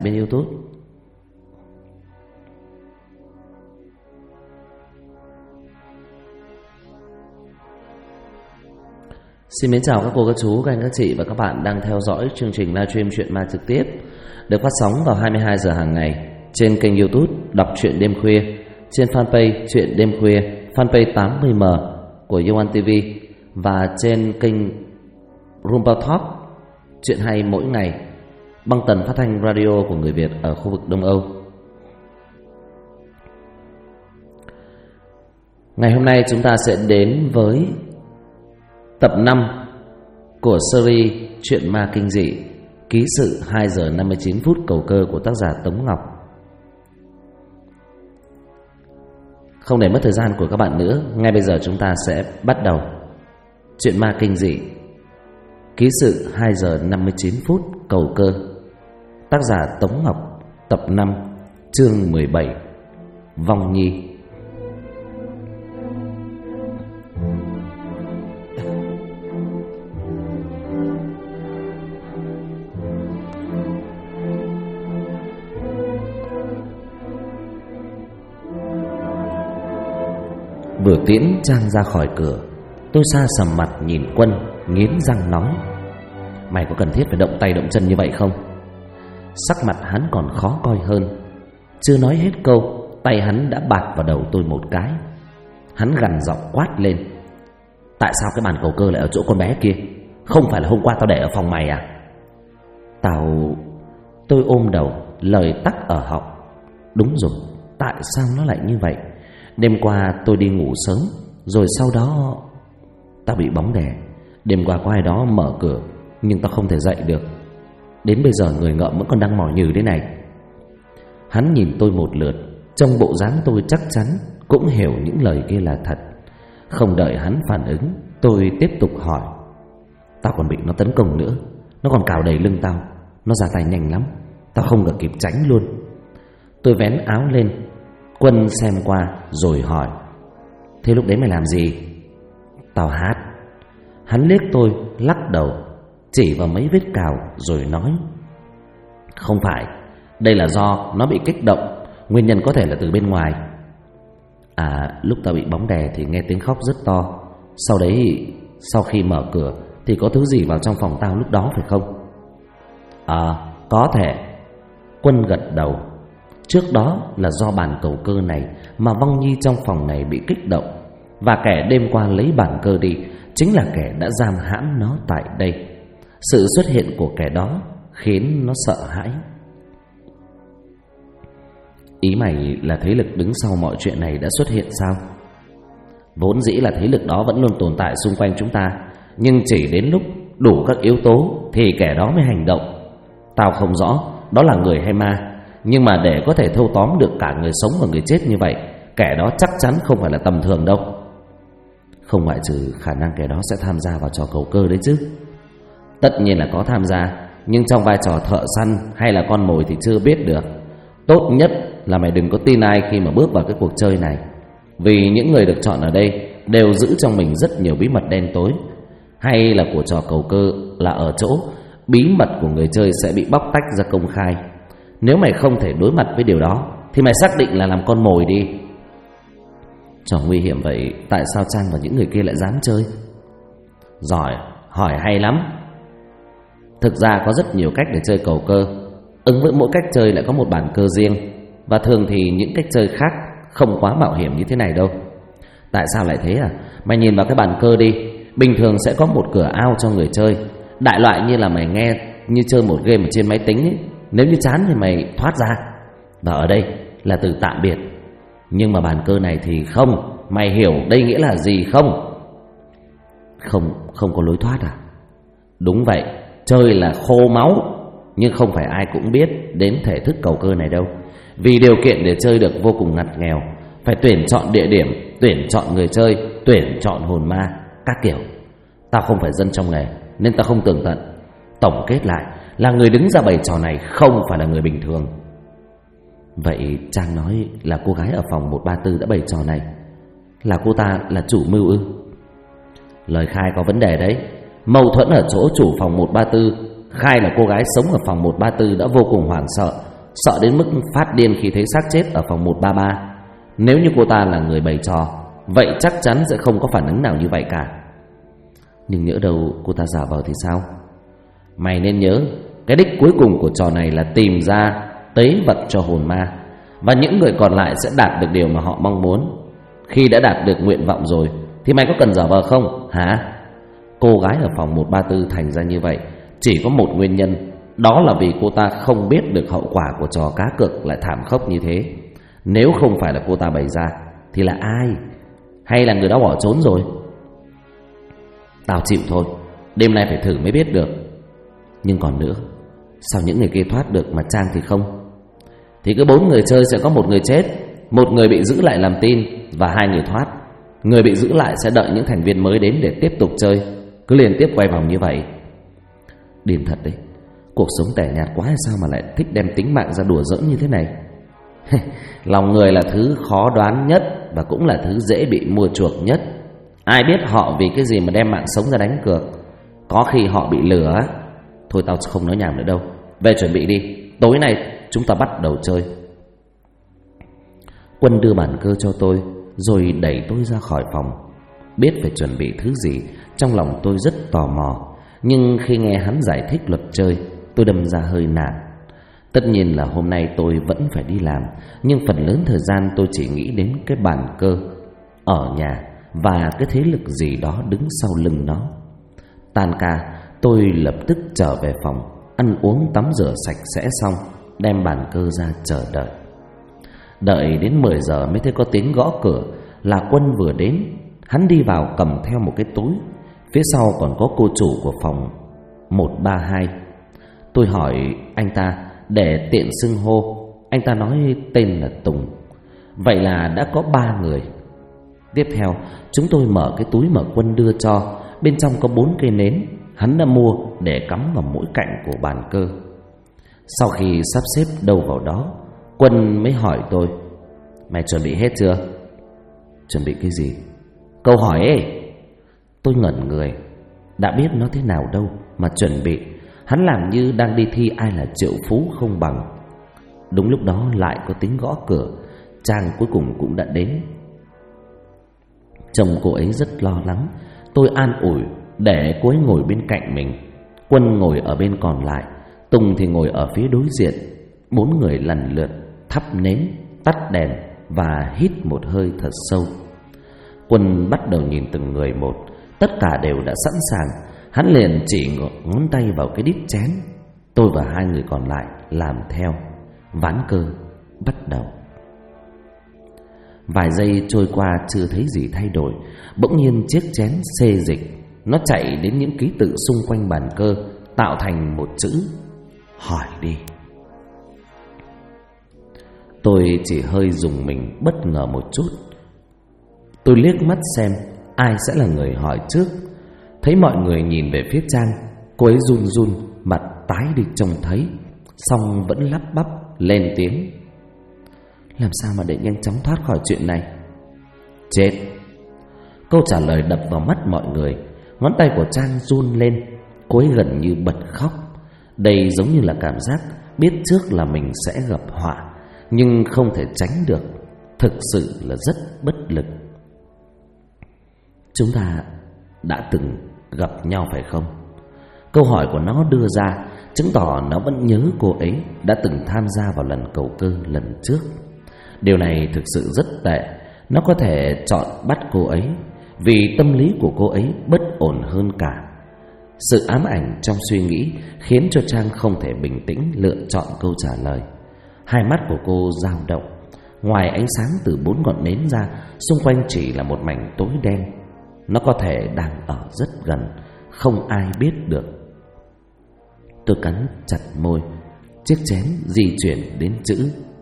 bên YouTube. Xin mến chào các cô, các chú, các anh, các chị và các bạn đang theo dõi chương trình livestream Chuyện Ma trực tiếp được phát sóng vào 22 giờ hàng ngày trên kênh YouTube Đọc Truyện Đêm Khuya, trên fanpage Chuyện Đêm Khuya, fanpage 80M của Yoan TV và trên kênh Rumba Talk, chuyện hay mỗi ngày, băng tần phát thanh radio của người Việt ở khu vực Đông Âu. Ngày hôm nay chúng ta sẽ đến với tập 5 của series Chuyện Ma kinh dị, ký sự 2 giờ 59 phút cầu cơ của tác giả Tống Ngọc. Không để mất thời gian của các bạn nữa, ngay bây giờ chúng ta sẽ bắt đầu Chuyện Ma kinh dị, ký sự 2 giờ 59 phút cầu cơ, tác giả Tống Ngọc, tập 5, chương 17, Vong Nhi. Vừa tiễn Trang ra khỏi cửa, tôi xa sầm mặt nhìn Quân, nghiến răng nói: mày có cần thiết phải động tay động chân như vậy không? Sắc mặt hắn còn khó coi hơn. Chưa nói hết câu, tay hắn đã bạt vào đầu tôi một cái. Hắn gằn giọng quát lên: tại sao cái bàn cầu cơ lại ở chỗ con bé kia? Không phải là hôm qua tao để ở phòng mày à? Tôi ôm đầu, lời tắc ở họng. Đúng rồi, tại sao nó lại như vậy? Đêm qua tôi đi ngủ sớm, rồi sau đó tao bị bóng đè. Đêm qua có ai đó mở cửa, nhưng tao không thể dậy được. Đến bây giờ người ngợm vẫn còn đang mỏi nhừ thế này. Hắn nhìn tôi một lượt, trong bộ dáng tôi chắc chắn cũng hiểu những lời kia là thật. Không đợi hắn phản ứng, tôi tiếp tục hỏi: tao còn bị nó tấn công nữa. Nó còn cào đầy lưng tao. Nó ra tay nhanh lắm, tao không được kịp tránh luôn. Tôi vén áo lên. Quân xem qua rồi hỏi: thế lúc đấy mày làm gì? Tao hát. Hắn liếc tôi, lắc đầu, chỉ vào mấy vết cào rồi nói: không phải, đây là do nó bị kích động. Nguyên nhân có thể là từ bên ngoài. Lúc tao bị bóng đè thì nghe tiếng khóc rất to. Sau đấy, sau khi mở cửa thì có thứ gì vào trong phòng tao lúc đó phải không? Có thể. Quân gật đầu. Trước đó là do bàn cầu cơ này mà Vong Nhi trong phòng này bị kích động, và kẻ đêm qua lấy bàn cơ đi chính là kẻ đã giam hãm nó tại đây. Sự xuất hiện của kẻ đó khiến nó sợ hãi. Ý mày là thế lực đứng sau mọi chuyện này đã xuất hiện sao? Vốn dĩ là thế lực đó vẫn luôn tồn tại xung quanh chúng ta, nhưng chỉ đến lúc đủ các yếu tố thì kẻ đó mới hành động. Tao không rõ đó là người hay ma, nhưng mà để có thể thâu tóm được cả người sống và người chết như vậy, kẻ đó chắc chắn không phải là tầm thường đâu. Không ngoại trừ khả năng kẻ đó sẽ tham gia vào trò cầu cơ đấy chứ. Tất nhiên là có tham gia, nhưng trong vai trò thợ săn hay là con mồi thì chưa biết được. Tốt nhất là mày đừng có tin ai khi mà bước vào cái cuộc chơi này, vì những người được chọn ở đây đều giữ trong mình rất nhiều bí mật đen tối. Hay là của trò cầu cơ là ở chỗ bí mật của người chơi sẽ bị bóc tách ra công khai. Nếu mày không thể đối mặt với điều đó thì mày xác định là làm con mồi đi. Trò nguy hiểm vậy, tại sao Trang và những người kia lại dám chơi? Giỏi, hỏi hay lắm. Thực ra có rất nhiều cách để chơi cầu cơ. Ứng với mỗi cách chơi lại có một bản cơ riêng, và thường thì những cách chơi khác không quá mạo hiểm như thế này đâu. Tại sao lại thế à? Mày nhìn vào cái bàn cơ đi. Bình thường sẽ có một cửa ao cho người chơi, đại loại như là mày nghe như chơi một game ở trên máy tính ấy. Nếu như chán thì mày thoát ra, và ở đây là từ tạm biệt. Nhưng mà bàn cơ này thì không. Mày hiểu đây nghĩa là gì không? Không có lối thoát à? Đúng vậy, chơi là khô máu. Nhưng không phải ai cũng biết đến thể thức cầu cơ này đâu. Vì điều kiện để chơi được vô cùng ngặt nghèo. Phải tuyển chọn địa điểm, tuyển chọn người chơi, tuyển chọn hồn ma, các kiểu. Tao không phải dân trong nghề nên tao không tường tận. Tổng kết lại là người đứng ra bày trò này không phải là người bình thường. Vậy Trang nói là cô gái ở phòng 134 đã bày trò này, là cô ta là chủ mưu ư? Lời khai có vấn đề đấy. Mâu thuẫn ở chỗ chủ phòng 134 khai là cô gái sống ở phòng 134 đã vô cùng hoảng sợ, sợ đến mức phát điên khi thấy xác chết ở phòng 133. Nếu như cô ta là người bày trò, vậy chắc chắn sẽ không có phản ứng nào như vậy cả. Nhưng nhỡ đâu cô ta giả vờ thì sao? Mày nên nhớ, cái đích cuối cùng của trò này là tìm ra tế vật cho hồn ma, và những người còn lại sẽ đạt được điều mà họ mong muốn. Khi đã đạt được nguyện vọng rồi thì mày có cần giả vờ không hả? Cô gái ở phòng 134 thành ra như vậy chỉ có một nguyên nhân, đó là vì cô ta không biết được hậu quả của trò cá cược lại thảm khốc như thế. Nếu không phải là cô ta bày ra thì là ai? Hay là người đó bỏ trốn rồi? Tao chịu thôi, đêm nay phải thử mới biết được. Nhưng còn nữa, sao những người kia thoát được mà Trang thì không? Thì cứ 4 người chơi sẽ có 1 người chết, 1 người bị giữ lại làm tin và 2 người thoát. Người bị giữ lại sẽ đợi những thành viên mới đến để tiếp tục chơi, cứ liên tiếp quay vòng như vậy. Điên thật đấy, cuộc sống tẻ nhạt quá hay sao mà lại thích đem tính mạng ra đùa giỡn như thế này? Lòng người là thứ khó đoán nhất và cũng là thứ dễ bị mua chuộc nhất. Ai biết họ vì cái gì mà đem mạng sống ra đánh cược. Có khi họ bị lừa. Thôi tao không nói nhảm nữa đâu, về chuẩn bị đi, tối nay chúng ta bắt đầu chơi. Quân đưa bản cơ cho tôi rồi đẩy tôi ra khỏi phòng. Biết phải chuẩn bị thứ gì, trong lòng tôi rất tò mò. Nhưng khi nghe hắn giải thích luật chơi, tôi đâm ra hơi nản. Tất nhiên là hôm nay tôi vẫn phải đi làm, nhưng phần lớn thời gian tôi chỉ nghĩ đến cái bàn cơ ở nhà và cái thế lực gì đó đứng sau lưng nó. Tan ca, tôi lập tức trở về phòng, ăn uống tắm rửa sạch sẽ xong, đem bàn cơ ra chờ đợi. Đợi đến 10 giờ mới thấy có tiếng gõ cửa, là Quân vừa đến. Hắn đi vào cầm theo một cái túi, phía sau còn có cô chủ của phòng 132. Tôi hỏi anh ta để tiện xưng hô. Anh ta nói tên là Tùng. Vậy là đã có 3 người. Tiếp theo chúng tôi mở cái túi mà Quân đưa cho. Bên trong có 4 cây nến hắn đã mua để cắm vào mỗi cạnh của bàn cơ. Sau khi sắp xếp đâu vào đó, Quân mới hỏi tôi: mày chuẩn bị hết chưa? Chuẩn bị cái gì? Câu hỏi ấy. Tôi ngẩn người, đã biết nó thế nào đâu mà chuẩn bị. Hắn làm như đang đi thi ai là triệu phú không bằng. Đúng lúc đó lại có tiếng gõ cửa. Trang cuối cùng cũng đã đến. Chồng cô ấy rất lo lắng. Tôi an ủi để cô ấy ngồi bên cạnh mình. Quân ngồi ở bên còn lại, Tùng thì ngồi ở phía đối diện. 4 người lần lượt thắp nến, tắt đèn và hít một hơi thật sâu. Quân bắt đầu nhìn từng người một. Tất cả đều đã sẵn sàng. Hắn liền chỉ ngón tay vào cái đít chén. Tôi và 2 người còn lại làm theo. Ván cơ bắt đầu. Vài giây trôi qua chưa thấy gì thay đổi, bỗng nhiên chiếc chén xê dịch. Nó chạy đến những ký tự xung quanh bàn cơ, tạo thành một chữ: hỏi đi. Tôi chỉ hơi rùng mình bất ngờ một chút. Tôi liếc mắt xem ai sẽ là người hỏi trước. Thấy mọi người nhìn về phía Trang. Cô ấy run run, mặt tái đi trông thấy, xong vẫn lắp bắp lên tiếng: làm sao mà để nhanh chóng thoát khỏi chuyện này? Chết. Câu trả lời đập vào mắt mọi người. Ngón tay của Trang run lên. Cô ấy gần như bật khóc. Đây giống như là cảm giác biết trước là mình sẽ gặp họa, nhưng không thể tránh được. Thực sự là rất bất lực. Chúng ta đã từng gặp nhau phải không? Câu hỏi của nó đưa ra chứng tỏ nó vẫn nhớ cô ấy đã từng tham gia vào lần cầu cơ lần trước. Điều này thực sự rất tệ. Nó có thể chọn bắt cô ấy vì tâm lý của cô ấy bất ổn hơn cả. Sự ám ảnh trong suy nghĩ khiến cho Trang không thể bình tĩnh lựa chọn câu trả lời. Hai mắt của cô dao động. Ngoài ánh sáng từ 4 ngọn nến ra, xung quanh chỉ là một mảnh tối đen. Nó có thể đang ở rất gần, không ai biết được. Tôi cắn chặt môi. Chiếc chén di chuyển đến chữ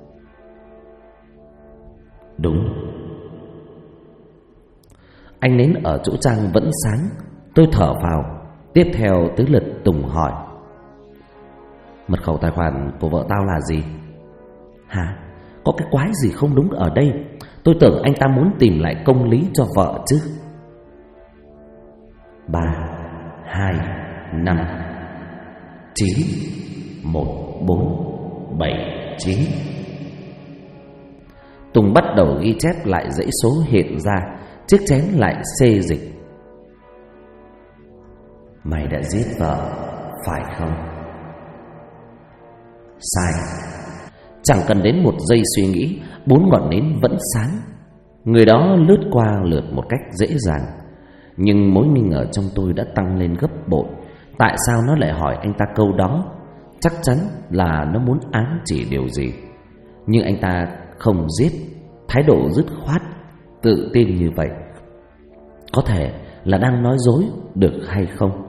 đúng. Ánh nến ở chỗ Trang vẫn sáng. Tôi thở vào. Tiếp theo tới lượt Tùng hỏi: mật khẩu tài khoản của vợ tao là gì? Hả? Có cái quái gì không đúng ở đây? Tôi tưởng anh ta muốn tìm lại công lý cho vợ chứ. 3, 2, 5, 9, 1, 4, 7, 9. Tùng bắt đầu ghi chép lại dãy số hiện ra. Chiếc chén lại xê dịch. Mày đã giết vợ, phải không? Sai. Chẳng cần đến một giây suy nghĩ, 4 ngọn nến vẫn sáng. Người đó lướt qua lượt một cách dễ dàng. Nhưng mối nghi ngờ trong tôi đã tăng lên gấp bội. Tại sao nó lại hỏi anh ta câu đó? Chắc chắn là nó muốn ám chỉ điều gì. Nhưng anh ta không giết. Thái độ dứt khoát, tự tin như vậy, có thể là đang nói dối được hay không?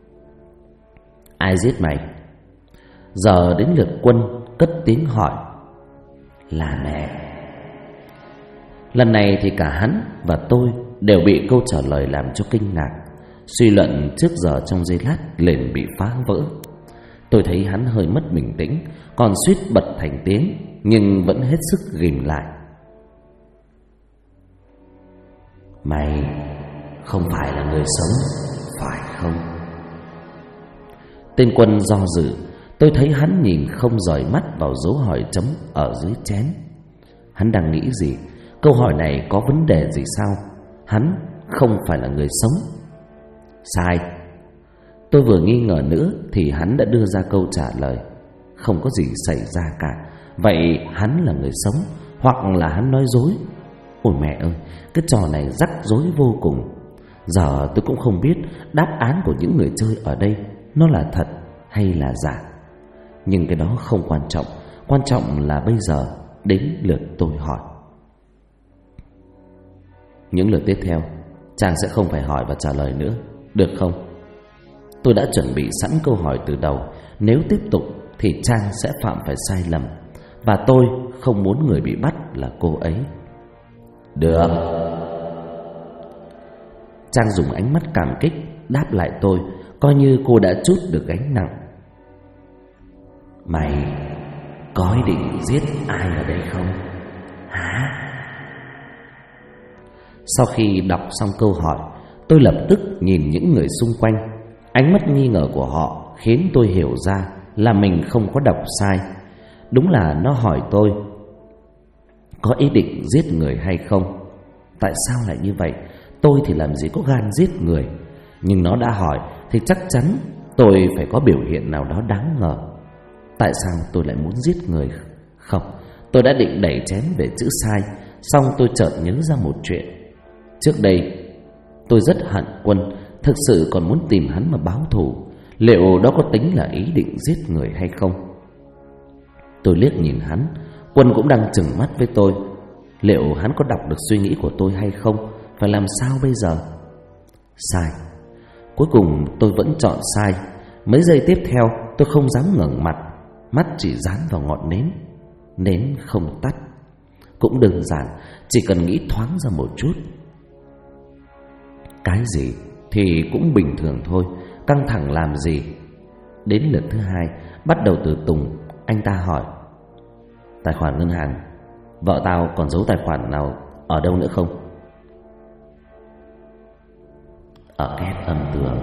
Ai giết mày? Giờ đến lượt Quân cất tiếng hỏi. Là mẹ. Lần này thì cả hắn và tôi đều bị câu trả lời làm cho kinh ngạc. Suy luận trước giờ trong giây lát liền bị phá vỡ. Tôi thấy hắn hơi mất bình tĩnh, còn suýt bật thành tiếng, nhưng vẫn hết sức ghìm lại. Mày không phải là người sống, phải không? Tên Quân do dự. Tôi thấy hắn nhìn không rời mắt vào dấu hỏi chấm ở dưới chén. Hắn đang nghĩ gì? Câu hỏi này có vấn đề gì sao? Hắn không phải là người sống. Sai. Tôi vừa nghi ngờ nữa thì hắn đã đưa ra câu trả lời. Không có gì xảy ra cả. Vậy hắn là người sống, hoặc là hắn nói dối? Ôi mẹ ơi, cái trò này rắc rối vô cùng. Giờ tôi cũng không biết đáp án của những người chơi ở đây nó là thật hay là giả. Nhưng cái đó không quan trọng. Quan trọng là bây giờ đến lượt tôi hỏi. Những lượt tiếp theo Trang sẽ không phải hỏi và trả lời nữa, được không? Tôi đã chuẩn bị sẵn câu hỏi từ đầu. Nếu tiếp tục thì Trang sẽ phạm phải sai lầm, và tôi không muốn người bị bắt là cô ấy. Được. Trang dùng ánh mắt cảm kích đáp lại tôi, coi như cô đã trút được gánh nặng. Mày có ý định giết ai ở đây không? Hả? Sau khi đọc xong câu hỏi, tôi lập tức nhìn những người xung quanh. Ánh mắt nghi ngờ của họ khiến tôi hiểu ra là mình không có đọc sai. Đúng là nó hỏi tôi có ý định giết người hay không. Tại sao lại như vậy? Tôi thì làm gì có gan giết người. Nhưng nó đã hỏi thì chắc chắn tôi phải có biểu hiện nào đó đáng ngờ. Tại sao tôi lại muốn giết người? Không, tôi đã định đẩy chén về chữ sai. Xong tôi chợt nhớ ra một chuyện. Trước đây tôi rất hận Quân, thực sự còn muốn tìm hắn mà báo thù. Liệu đó có tính là ý định giết người hay không? Tôi liếc nhìn hắn. Quân cũng đang trừng mắt với tôi. Liệu hắn có đọc được suy nghĩ của tôi hay không? Phải làm sao bây giờ? Sai. Cuối cùng tôi vẫn chọn sai. Mấy giây tiếp theo tôi không dám ngẩng mặt, mắt chỉ dán vào ngọn nến. Nến không tắt. Cũng đơn giản, chỉ cần nghĩ thoáng ra một chút. Cái gì thì cũng bình thường thôi, căng thẳng làm gì. Đến lượt thứ hai, bắt đầu từ Tùng. Anh ta hỏi: Tài khoản ngân hàng, vợ tao còn giấu tài khoản nào ở đâu nữa không? Ở két âm tường.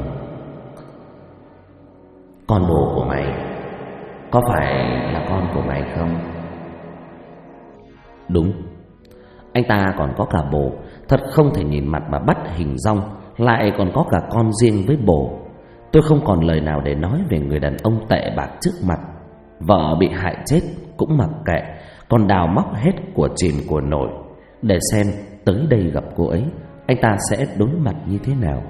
Con bồ của mày có phải là con của mày không? Đúng. Anh ta còn có cả bồ. Thật không thể nhìn mặt mà bắt hình dong, lại còn có cả con riêng với bồ. Tôi không còn lời nào để nói về người đàn ông tệ bạc trước mặt. Vợ bị hại chết cũng mặc kệ, còn đào móc hết của chìm của nội. Để xem tới đây gặp cô ấy, anh ta sẽ đối mặt như thế nào.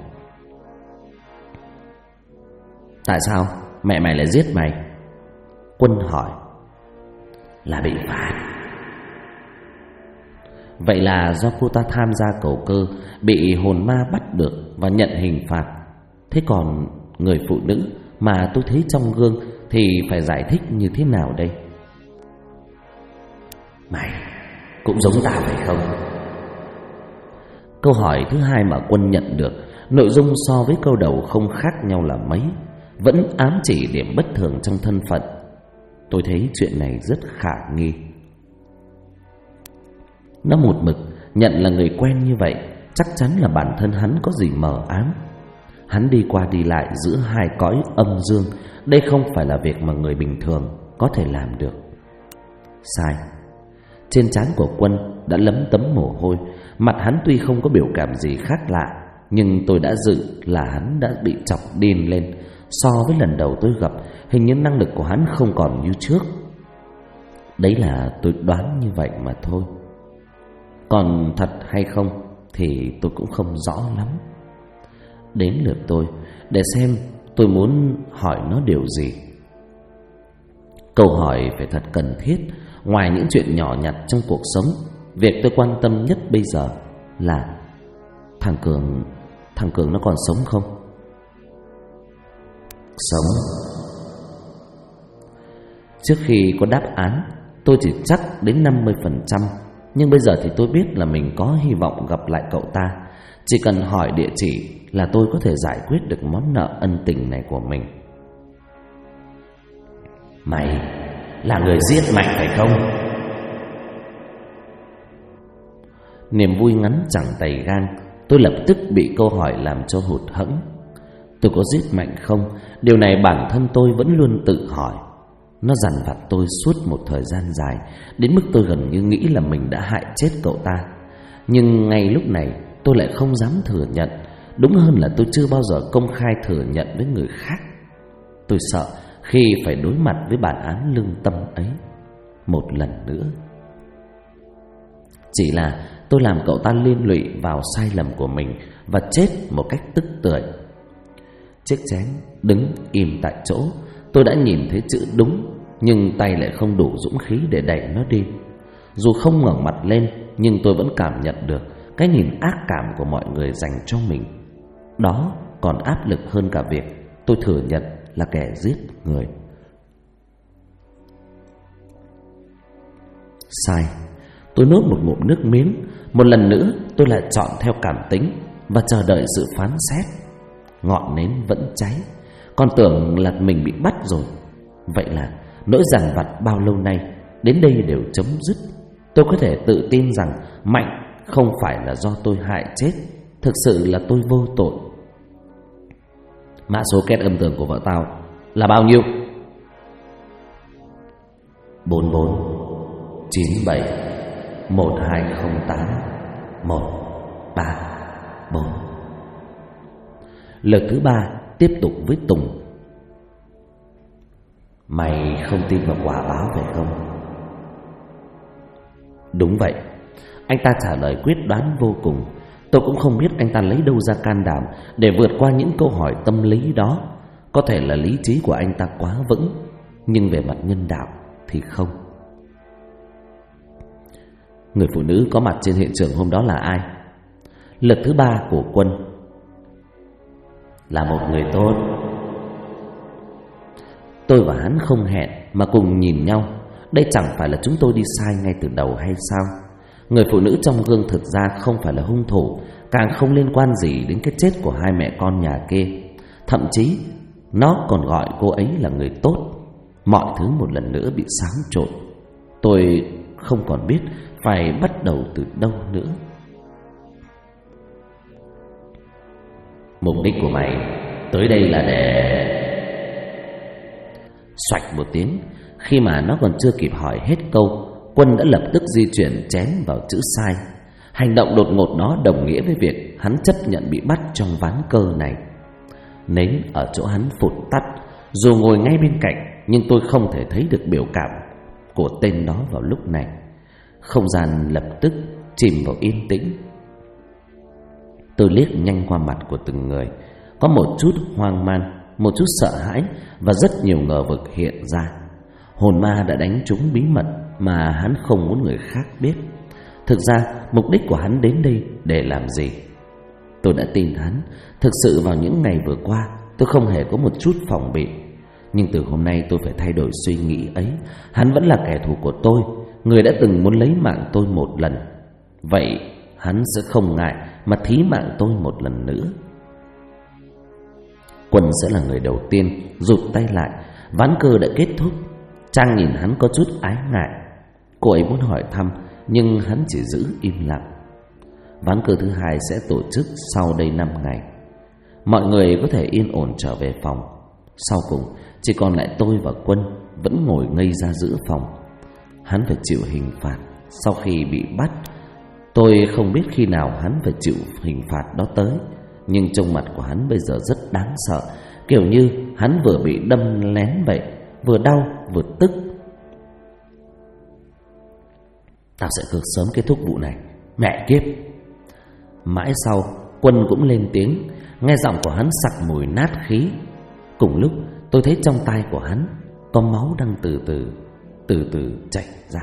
Tại sao mẹ mày lại giết mày? Quân hỏi. Là bị phạt. Vậy là do cô ta tham gia cầu cơ, bị hồn ma bắt được và nhận hình phạt. Thế còn người phụ nữ mà tôi thấy trong gương thì phải giải thích như thế nào đây? Mày cũng giống tao phải không? Câu hỏi thứ hai mà Quân nhận được, nội dung so với câu đầu không khác nhau là mấy, vẫn ám chỉ điểm bất thường trong thân phận. Tôi thấy chuyện này rất khả nghi. Nó một mực nhận là người quen như vậy, chắc chắn là bản thân hắn có gì mờ ám. Hắn đi qua đi lại giữa hai cõi âm dương. Đây không phải là việc mà người bình thường có thể làm được. Sai. Trên trán của Quân đã lấm tấm mồ hôi. Mặt hắn tuy không có biểu cảm gì khác lạ, nhưng tôi đã dự là hắn đã bị chọc điên lên. So với lần đầu tôi gặp, hình như năng lực của hắn không còn như trước. Đấy là tôi đoán như vậy mà thôi. Còn thật hay không thì tôi cũng không rõ lắm. Đến lượt tôi để xem tôi muốn hỏi nó điều gì. Câu hỏi phải thật cần thiết. Ngoài những chuyện nhỏ nhặt trong cuộc sống, việc tôi quan tâm nhất bây giờ là thằng Cường nó còn sống không? Sống. Trước khi có đáp án, tôi chỉ chắc đến 50%. Nhưng bây giờ thì tôi biết là mình có hy vọng gặp lại cậu ta. Chỉ cần hỏi địa chỉ là tôi có thể giải quyết được món nợ ân tình này của mình. Mày là người giết Mạnh phải không? Niềm vui ngắn chẳng tày gang, tôi lập tức bị câu hỏi làm cho hụt hẫng. Tôi có giết Mạnh không? Điều này bản thân tôi vẫn luôn tự hỏi. Nó dằn vặt tôi suốt một thời gian dài, đến mức tôi gần như nghĩ là mình đã hại chết cậu ta. Nhưng ngay lúc này tôi lại không dám thừa nhận. Đúng hơn là tôi chưa bao giờ công khai thừa nhận với người khác. Tôi sợ khi phải đối mặt với bản án lương tâm ấy một lần nữa. Chỉ là tôi làm cậu ta liên lụy vào sai lầm của mình và chết một cách tức tưởi. Chiếc chén đứng im tại chỗ. Tôi đã nhìn thấy chữ đúng, nhưng tay lại không đủ dũng khí để đẩy nó đi. Dù không ngẩng mặt lên, nhưng tôi vẫn cảm nhận được cái nhìn ác cảm của mọi người dành cho mình. Đó còn áp lực hơn cả việc tôi thừa nhận là kẻ giết người. Sai. Tôi nuốt một ngụm nước miếng. Một lần nữa tôi lại chọn theo cảm tính và chờ đợi sự phán xét. Ngọn nến vẫn cháy. Còn tưởng là mình bị bắt rồi. Vậy là nỗi dằn vặt bao lâu nay đến đây đều chấm dứt. Tôi có thể tự tin rằng Mạnh không phải là do tôi hại chết. Thực sự là tôi vô tội. Mã số két âm tường của vợ tao là bao nhiêu? 44 97 1208 134. Lượt thứ 3 tiếp tục với Tùng. Mày không tin vào quả báo phải không? Đúng vậy. Anh ta trả lời quyết đoán vô cùng. Tôi cũng không biết anh ta lấy đâu ra can đảm để vượt qua những câu hỏi tâm lý đó. Có thể là lý trí của anh ta quá vững, nhưng về mặt nhân đạo thì không. Người phụ nữ có mặt trên hiện trường hôm đó là ai? Lượt thứ 3 của Quân. Là một người tốt. Tôi và hắn không hẹn mà cùng nhìn nhau. Đây chẳng phải là chúng tôi đi sai ngay từ đầu hay sao? Người phụ nữ trong gương thực ra không phải là hung thủ, càng không liên quan gì đến cái chết của hai mẹ con nhà kia. Thậm chí nó còn gọi cô ấy là người tốt. Mọi thứ một lần nữa bị xáo trộn. Tôi không còn biết phải bắt đầu từ đâu nữa. Mục đích của mày tới đây là để... Xoạch một tiếng. Khi mà nó còn chưa kịp hỏi hết câu, Quân đã lập tức di chuyển chén vào chữ sai. Hành động đột ngột đó đồng nghĩa với việc hắn chấp nhận bị bắt trong ván cờ này. Nến ở chỗ hắn phụt tắt. Dù ngồi ngay bên cạnh, nhưng tôi không thể thấy được biểu cảm của tên đó vào lúc này. Không gian lập tức chìm vào yên tĩnh. Tôi liếc nhanh qua mặt của từng người. Có một chút hoang mang, một chút sợ hãi và rất nhiều ngờ vực hiện ra. Hồn ma đã đánh trúng bí mật mà hắn không muốn người khác biết. Thực ra mục đích của hắn đến đây để làm gì? Tôi đã tin hắn. Thực sự vào những ngày vừa qua tôi không hề có một chút phòng bị. Nhưng từ hôm nay tôi phải thay đổi suy nghĩ ấy. Hắn vẫn là kẻ thù của tôi, người đã từng muốn lấy mạng tôi một lần. Vậy hắn sẽ không ngại mà thí mạng tôi một lần nữa. Quân sẽ là người đầu tiên rụt tay lại. Ván cờ đã kết thúc. Trang nhìn hắn có chút ái ngại. Cô ấy muốn hỏi thăm, nhưng hắn chỉ giữ im lặng. Ván cờ thứ 2 sẽ tổ chức sau đây 5 ngày. Mọi người có thể yên ổn trở về phòng. Sau cùng chỉ còn lại tôi và Quân vẫn ngồi ngây ra giữa phòng. hắn phải chịu hình phạt sau khi bị bắt. Tôi không biết khi nào hắn phải chịu hình phạt đó tới, nhưng trông mặt của hắn bây giờ rất đáng sợ, kiểu như hắn vừa bị đâm lén vậy, vừa đau vừa tức. Tao sẽ cực sớm kết thúc vụ này, mẹ kiếp. Mãi sau, Quân cũng lên tiếng, nghe giọng của hắn sặc mùi nát khí. Cùng lúc tôi thấy trong tai của hắn có máu đang từ từ chảy ra.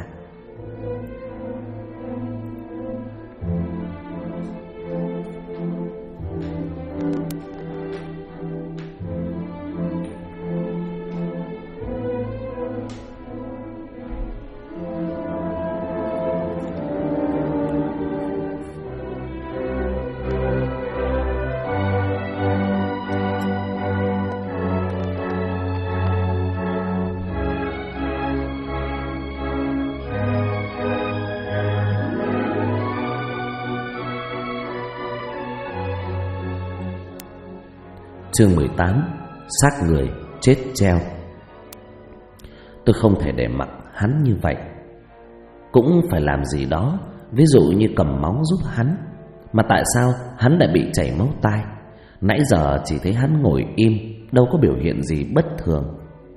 Chương 18: Xác người chết treo. Tôi không thể để mặc hắn như vậy, cũng phải làm gì đó, ví dụ như cầm máu giúp hắn. Mà tại sao hắn lại bị chảy máu tai? Nãy giờ chỉ thấy hắn ngồi im, đâu có biểu hiện gì bất thường.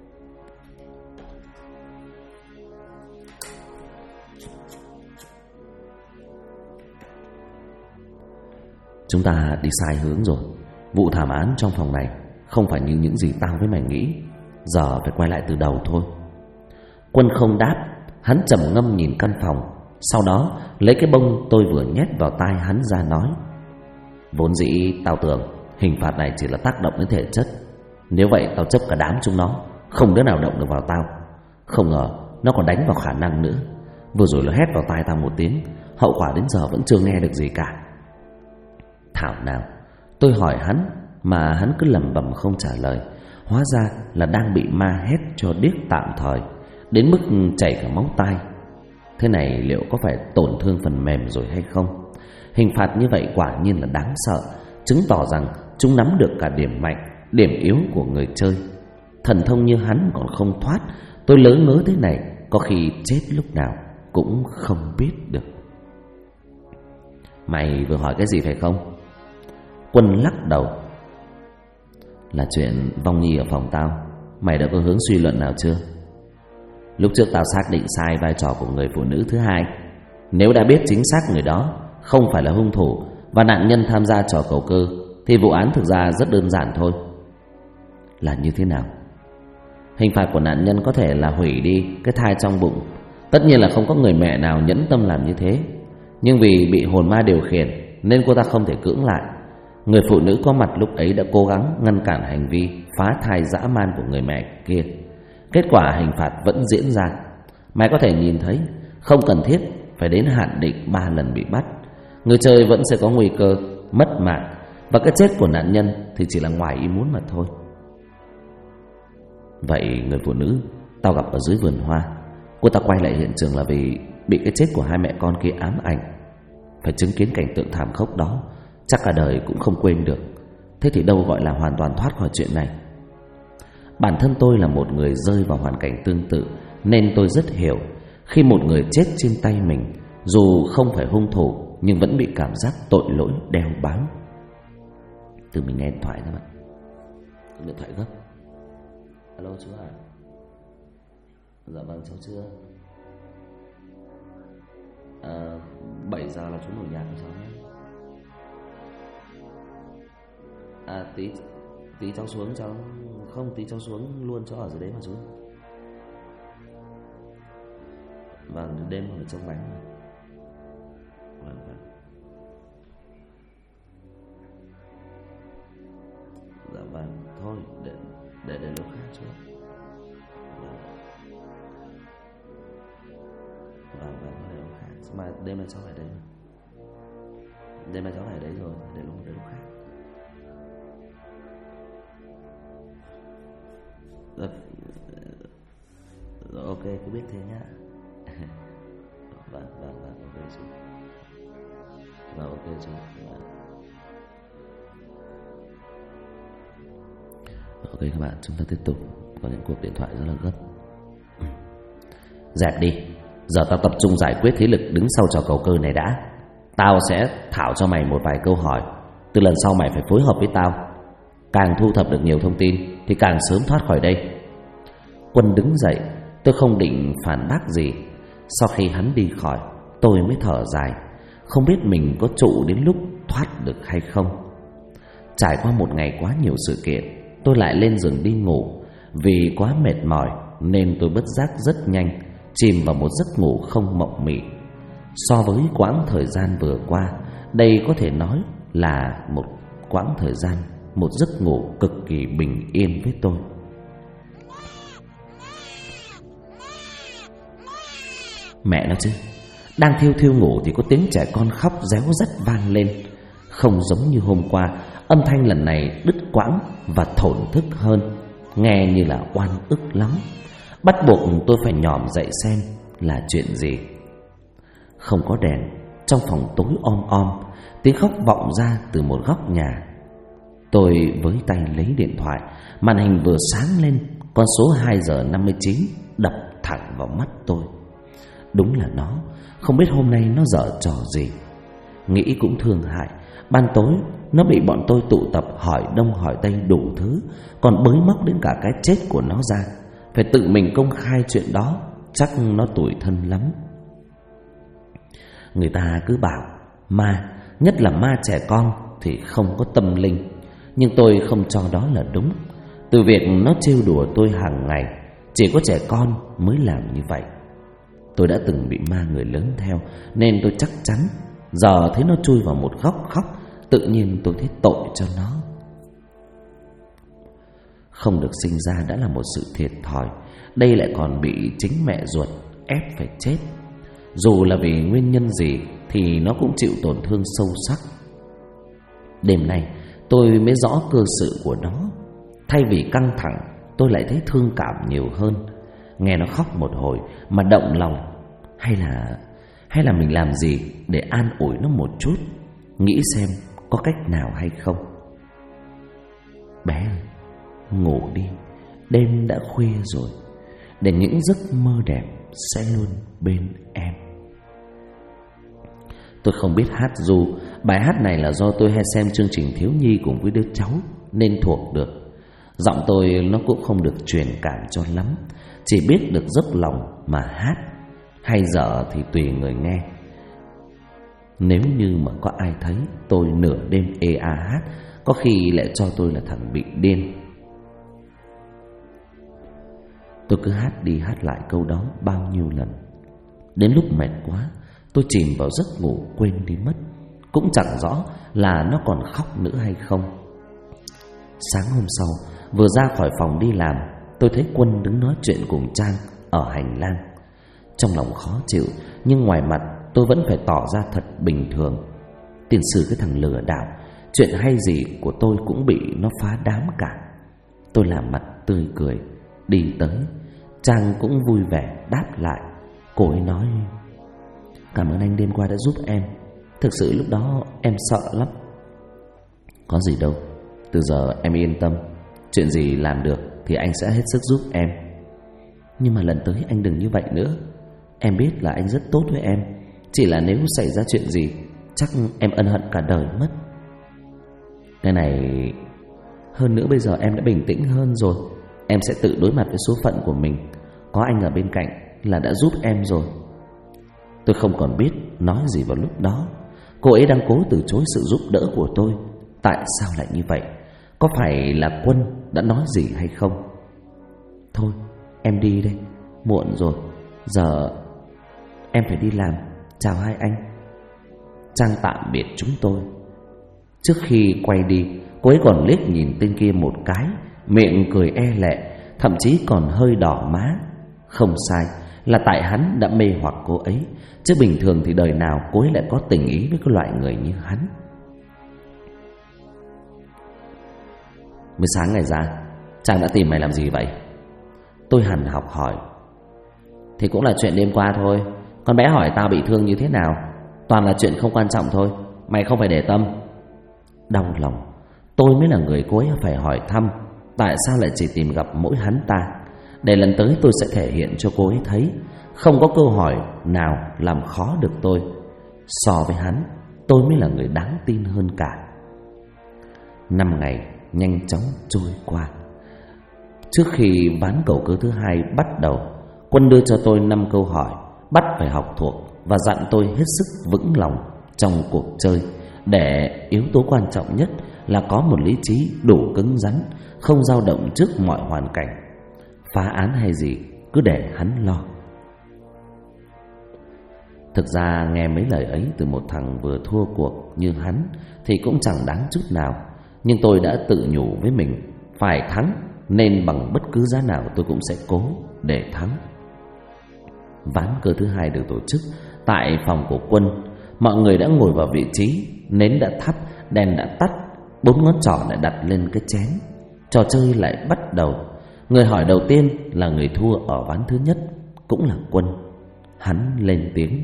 Chúng ta đi sai hướng rồi. Vụ thảm án trong phòng này không phải như những gì tao với mày nghĩ. Giờ phải quay lại từ đầu thôi. Quân không đáp. Hắn trầm ngâm nhìn căn phòng, sau đó lấy cái bông tôi vừa nhét vào tai hắn ra nói: Vốn dĩ tao tưởng hình phạt này chỉ là tác động đến thể chất, nếu vậy tao chấp cả đám chúng nó, không đứa nào động được vào tao. Không ngờ nó còn đánh vào khả năng nữa. Vừa rồi nó hét vào tai tao một tiếng, hậu quả đến giờ vẫn chưa nghe được gì cả. Thảo nào, tôi hỏi hắn mà hắn cứ lẩm bẩm không trả lời. Hóa ra là đang bị ma hét cho điếc tạm thời, đến mức chảy cả máu tai. Thế này liệu có phải tổn thương phần mềm rồi hay không? Hình phạt như vậy quả nhiên là đáng sợ, chứng tỏ rằng chúng nắm được cả điểm mạnh, điểm yếu của người chơi. Thần thông như hắn còn không thoát, tôi lỡ ngớ thế này, có khi chết lúc nào cũng không biết được. Mày vừa hỏi cái gì phải không? Quân lắc đầu. Là chuyện Vong Nhi ở phòng tao. Mày đã có hướng suy luận nào chưa? Lúc trước tao xác định sai vai trò của người phụ nữ thứ hai. Nếu đã biết chính xác người đó không phải là hung thủ và nạn nhân tham gia trò cầu cơ, thì vụ án thực ra rất đơn giản thôi. Là như thế nào? Hình phạt của nạn nhân có thể là hủy đi cái thai trong bụng. Tất nhiên là không có người mẹ nào nhẫn tâm làm như thế, nhưng vì bị hồn ma điều khiển nên cô ta không thể cưỡng lại. Người phụ nữ có mặt lúc ấy đã cố gắng ngăn cản hành vi phá thai dã man của người mẹ kia. Kết quả hình phạt vẫn diễn ra. Mày có thể nhìn thấy, không cần thiết phải đến hạn định 3 lần bị bắt, người chơi vẫn sẽ có nguy cơ mất mạng, và cái chết của nạn nhân thì chỉ là ngoài ý muốn mà thôi. Vậy người phụ nữ tao gặp ở dưới vườn hoa, cô ta quay lại hiện trường là vì bị cái chết của hai mẹ con kia ám ảnh. Phải chứng kiến cảnh tượng thảm khốc đó, chắc cả đời cũng không quên được. Thế thì đâu gọi là hoàn toàn thoát khỏi chuyện này. Bản thân tôi là một người rơi vào hoàn cảnh tương tự, nên tôi rất hiểu khi một người chết trên tay mình, dù không phải hung thủ nhưng vẫn bị cảm giác tội lỗi đeo bám. Từ mình nghe điện thoại các bạn. Điện thoại gấp. Alo chú à? Dạ vâng cháu chưa. 7 giờ là chú nổi nhạc của cháu nhé. Tí cháu xuống cháu. Không, tí cháu xuống luôn chỗ ở dưới đấy mà chú. Vâng, đêm rồi trông bánh rồi. Vâng. Dạ vâng, thôi để lúc khác chú. Vâng, để lúc khác. Mà đêm nay cháu phải đấy. Đêm nay cháu phải đấy rồi, để lúc khác. Rồi, ok, cứ biết thế nhá. Vâng, ok chú. Vâng, ok chú. Ok các bạn, chúng ta tiếp tục. Có những cuộc điện thoại rất là gấp. Dẹp đi, Giờ tao tập trung giải quyết thế lực đứng sau trò cầu cơ này đã. Tao sẽ thảo cho mày một vài câu hỏi. Từ lần sau mày phải phối hợp với tao. Càng thu thập được nhiều thông tin thì càng sớm thoát khỏi đây. Quân đứng dậy. Tôi không định phản bác gì. Sau khi hắn đi khỏi, tôi mới thở dài. Không biết mình có trụ đến lúc thoát được hay không. Trải qua một ngày quá nhiều sự kiện, tôi lại lên giường đi ngủ. Vì quá mệt mỏi nên tôi bất giác rất nhanh chìm vào một giấc ngủ không mộng mị. So với quãng thời gian vừa qua, đây có thể nói là một quãng thời gian, một giấc ngủ cực kỳ bình yên với tôi. Mẹ nó chứ, đang thiêu thiêu ngủ thì có tiếng trẻ con khóc réo rắt vang lên. Không giống như hôm qua, âm thanh lần này đứt quãng và thổn thức hơn, nghe như là oan ức lắm. Bắt buộc tôi phải nhòm dậy xem là chuyện gì. Không có đèn, trong phòng tối om om, tiếng khóc vọng ra từ một góc nhà. Tôi với tay lấy điện thoại, màn hình vừa sáng lên, con số 2 giờ 59 đập thẳng vào mắt tôi. Đúng là nó, không biết hôm nay nó giở trò gì. Nghĩ cũng thương hại, ban tối nó bị bọn tôi tụ tập hỏi đông hỏi tây đủ thứ, còn bới móc đến cả cái chết của nó ra. Phải tự mình công khai chuyện đó, chắc nó tủi thân lắm. Người ta cứ bảo ma, nhất là ma trẻ con thì không có tâm linh, nhưng tôi không cho đó là đúng. Từ việc nó trêu đùa tôi hàng ngày, chỉ có trẻ con mới làm như vậy. Tôi đã từng bị ma người lớn theo, nên tôi chắc chắn. Giờ thấy nó chui vào một góc khóc, tự nhiên tôi thấy tội cho nó. Không được sinh ra đã là một sự thiệt thòi, đây lại còn bị chính mẹ ruột ép phải chết. Dù là vì nguyên nhân gì thì nó cũng chịu tổn thương sâu sắc. Đêm nay tôi mới rõ cơ sự của nó. Thay vì căng thẳng, tôi lại thấy thương cảm nhiều hơn. Nghe nó khóc một hồi mà động lòng. Hay là mình làm gì để an ủi nó một chút, nghĩ xem có cách nào hay không. Bé ơi, ngủ đi, đêm đã khuya rồi, để những giấc mơ đẹp sẽ luôn bên em. Tôi không biết hát ru. Bài hát này là do tôi hay xem chương trình thiếu nhi cùng với đứa cháu nên thuộc được. Giọng tôi nó cũng không được truyền cảm cho lắm, chỉ biết được dốc lòng mà hát. Hay dở thì tùy người nghe. Nếu như mà có ai thấy tôi nửa đêm ê a hát, có khi lại cho tôi là thằng bị điên. Tôi cứ hát đi hát lại câu đó bao nhiêu lần. Đến lúc mệt quá, tôi chìm vào giấc ngủ quên đi mất. Cũng chẳng rõ là nó còn khóc nữa hay không. Sáng hôm sau, vừa ra khỏi phòng đi làm, tôi thấy Quân đứng nói chuyện cùng Trang ở hành lang. Trong lòng khó chịu, nhưng ngoài mặt tôi vẫn phải tỏ ra thật bình thường. Tiền sử cái thằng lừa đảo, chuyện hay gì của tôi cũng bị nó phá đám cả. Tôi làm mặt tươi cười, đi tới. Trang cũng vui vẻ đáp lại. Cô ấy nói: cảm ơn anh đêm qua đã giúp em. Thực sự lúc đó em sợ lắm. Có gì đâu, từ giờ em yên tâm. Chuyện gì làm được thì anh sẽ hết sức giúp em. Nhưng mà lần tới anh đừng như vậy nữa. Em biết là anh rất tốt với em, chỉ là nếu xảy ra chuyện gì chắc em ân hận cả đời mất. Cái này, hơn nữa bây giờ em đã bình tĩnh hơn rồi. Em sẽ tự đối mặt với số phận của mình. Có anh ở bên cạnh là đã giúp em rồi. Tôi không còn biết nói gì vào lúc đó. Cô ấy đang cố từ chối sự giúp đỡ của tôi. Tại sao lại như vậy? Có phải là Quân đã nói gì hay không? Thôi em đi đây, muộn rồi. Giờ em phải đi làm. Chào hai anh. Trang tạm biệt chúng tôi. Trước khi quay đi, cô ấy còn liếc nhìn tên kia một cái, miệng cười e lệ, thậm chí còn hơi đỏ má. Không sai, là tại hắn đã mê hoặc cô ấy, chứ bình thường thì đời nào cô ấy lại có tình ý với cái loại người như hắn. Mới sáng ngày ra, Trang đã tìm mày làm gì vậy? Tôi hằn học hỏi. Thì cũng là chuyện đêm qua thôi. Con bé hỏi tao bị thương như thế nào, toàn là chuyện không quan trọng thôi, mày không phải để tâm. Đau lòng, tôi mới là người cô ấy phải hỏi thăm. Tại sao lại chỉ tìm gặp mỗi hắn ta? Để lần tới tôi sẽ thể hiện cho cô ấy thấy Không có câu hỏi nào làm khó được tôi. So với hắn, tôi mới là người đáng tin hơn cả. 5 ngày nhanh chóng trôi qua. Trước khi ván cầu cơ thứ 2 bắt đầu, Quân đưa cho tôi 5 câu hỏi bắt phải học thuộc và dặn tôi hết sức vững lòng trong cuộc chơi, để yếu tố quan trọng nhất là có một lý trí đủ cứng rắn, không dao động trước mọi hoàn cảnh. Phá án hay gì cứ để hắn lo. Thực ra nghe mấy lời ấy từ một thằng vừa thua cuộc như hắn thì cũng chẳng đáng chút nào. Nhưng tôi đã tự nhủ với mình phải thắng, nên bằng bất cứ giá nào tôi cũng sẽ cố để thắng. Ván cờ thứ 2 được tổ chức tại phòng của Quân. Mọi người đã ngồi vào vị trí, nến đã thắp, đèn đã tắt, 4 ngón trỏ đã đặt lên cái chén. Trò chơi lại bắt đầu. Người hỏi đầu tiên là người thua ở ván thứ nhất, cũng là Quân. Hắn lên tiếng: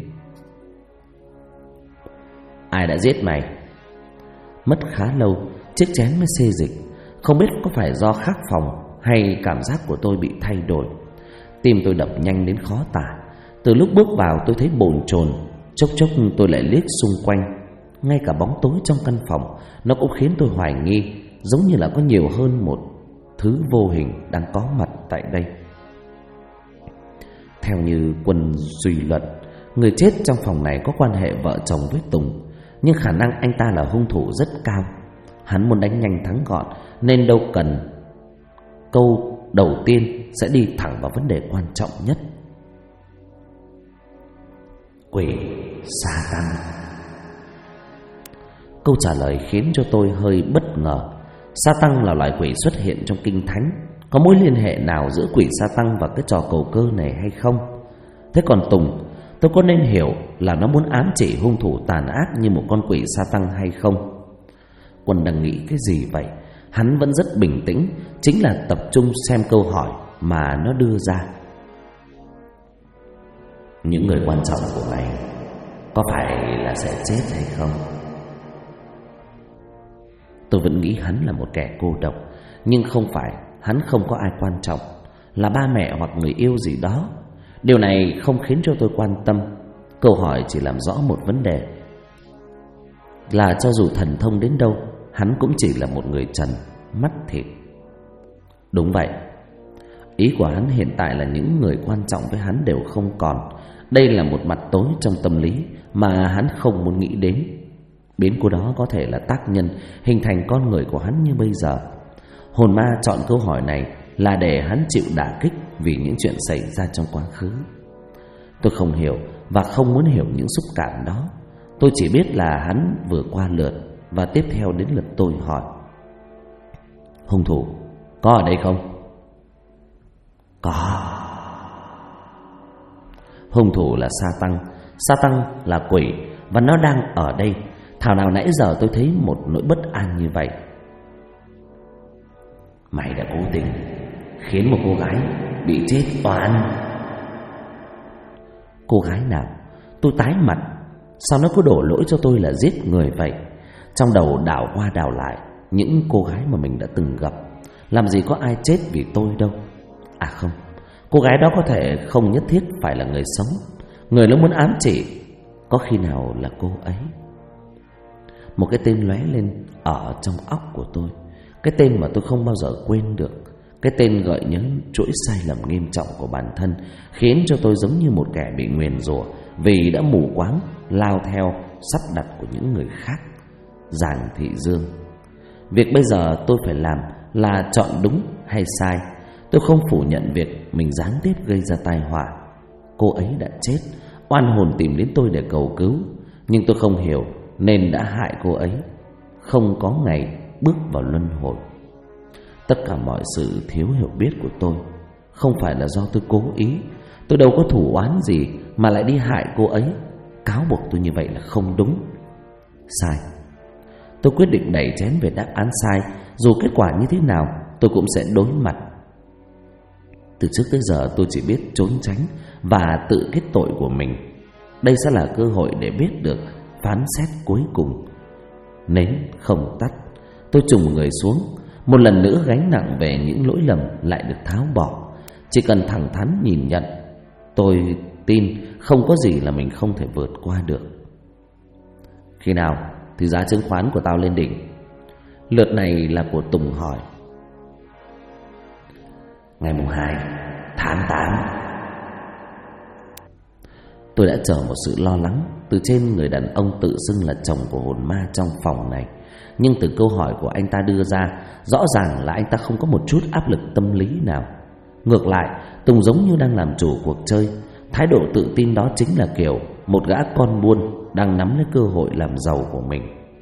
"Ai đã giết mày?" Mất khá lâu, chiếc chén mới xê dịch. Không biết có phải do khác phòng hay cảm giác của tôi bị thay đổi. Tim tôi đập nhanh đến khó tả. Từ lúc bước vào tôi thấy bồn chồn. Chốc chốc tôi lại liếc xung quanh. Ngay cả bóng tối trong căn phòng nó cũng khiến tôi hoài nghi, giống như là có nhiều hơn một thứ vô hình đang có mặt tại đây. Theo như Quân suy luận, người chết trong phòng này có quan hệ vợ chồng với Tùng, nhưng khả năng anh ta là hung thủ rất cao. Hắn muốn đánh nhanh thắng gọn, nên đâu cần câu đầu tiên sẽ đi thẳng vào vấn đề quan trọng nhất. Quỷ sa tăng. Câu trả lời khiến cho tôi hơi bất ngờ. Sa tăng là loại quỷ xuất hiện trong kinh thánh. Có mối liên hệ nào giữa quỷ sa tăng và cái trò cầu cơ này hay không? Thế còn Tùng, tôi có nên hiểu là nó muốn ám chỉ hung thủ tàn ác như một con quỷ sa tăng hay không? Quân đang nghĩ cái gì vậy? Hắn vẫn rất bình tĩnh, chính là tập trung xem câu hỏi mà nó đưa ra. Những người quan trọng của mày có phải là sẽ chết hay không? Tôi vẫn nghĩ hắn là một kẻ cô độc, nhưng không phải. Hắn không có ai quan trọng, là ba mẹ hoặc người yêu gì đó. Điều này không khiến cho tôi quan tâm. Câu hỏi chỉ làm rõ một vấn đề, là cho dù thần thông đến đâu, hắn cũng chỉ là một người trần, mắt thịt. Đúng vậy. Ý của hắn hiện tại là những người quan trọng với hắn đều không còn. Đây là một mặt tối trong tâm lý mà hắn không muốn nghĩ đến. Biến cố đó có thể là tác nhân hình thành con người của hắn như bây giờ. Hồn ma chọn câu hỏi này là để hắn chịu đả kích vì những chuyện xảy ra trong quá khứ. Tôi không hiểu và không muốn hiểu những xúc cảm đó. Tôi chỉ biết là hắn vừa qua lượt, và tiếp theo đến lượt tôi hỏi: hung thủ có ở đây không? Có. Hung thủ là sa tăng. Sa tăng là quỷ, và nó đang ở đây. Thảo nào nãy giờ tôi thấy một nỗi bất an như vậy. Mày đã cố tình khiến một cô gái bị chết oan. Cô gái nào? Tôi tái mặt. Sao nó cứ đổ lỗi cho tôi là giết người vậy? Trong đầu đảo qua đảo lại những cô gái mà mình đã từng gặp. Làm gì có ai chết vì tôi đâu. À không, cô gái đó có thể không nhất thiết phải là người sống. Người nó muốn ám chỉ có khi nào là cô ấy. Một cái tên lóe lên ở trong óc của tôi. Cái tên mà tôi không bao giờ quên được. Cái tên gợi nhớ chuỗi sai lầm nghiêm trọng của bản thân, khiến cho tôi giống như một kẻ bị nguyền rủa vì đã mù quáng lao theo sắp đặt của những người khác. Giàng Thị Dương. Việc bây giờ tôi phải làm là chọn đúng hay sai. Tôi không phủ nhận việc mình gián tiếp gây ra tai họa. Cô ấy đã chết, oan hồn tìm đến tôi để cầu cứu, nhưng tôi không hiểu nên đã hại cô ấy, không có ngày bước vào luân hồi. Tất cả mọi sự thiếu hiểu biết của tôi không phải là do tôi cố ý. Tôi đâu có thù oán gì mà lại đi hại cô ấy. Cáo buộc tôi như vậy là không đúng. Sai. Tôi quyết định đẩy chén về đáp án sai. Dù kết quả như thế nào tôi cũng sẽ đối mặt. Từ trước tới giờ tôi chỉ biết trốn tránh và tự kết tội của mình. Đây sẽ là cơ hội để biết được phán xét cuối cùng. Nến không tắt, tôi trùng người xuống. Một lần nữa gánh nặng về những lỗi lầm lại được tháo bỏ. Chỉ cần thẳng thắn nhìn nhận, tôi tin không có gì là mình không thể vượt qua được. Khi nào thì giá chứng khoán của tao lên đỉnh? Lượt này là của Tùng hỏi. Ngày 2 tháng 8. Tôi đã chờ một sự lo lắng từ trên người đàn ông tự xưng là chồng của hồn ma trong phòng này. Nhưng từ câu hỏi của anh ta đưa ra, rõ ràng là anh ta không có một chút áp lực tâm lý nào. Ngược lại, Tùng giống như đang làm chủ cuộc chơi. Thái độ tự tin đó chính là kiểu một gã con buôn đang nắm lấy cơ hội làm giàu của mình.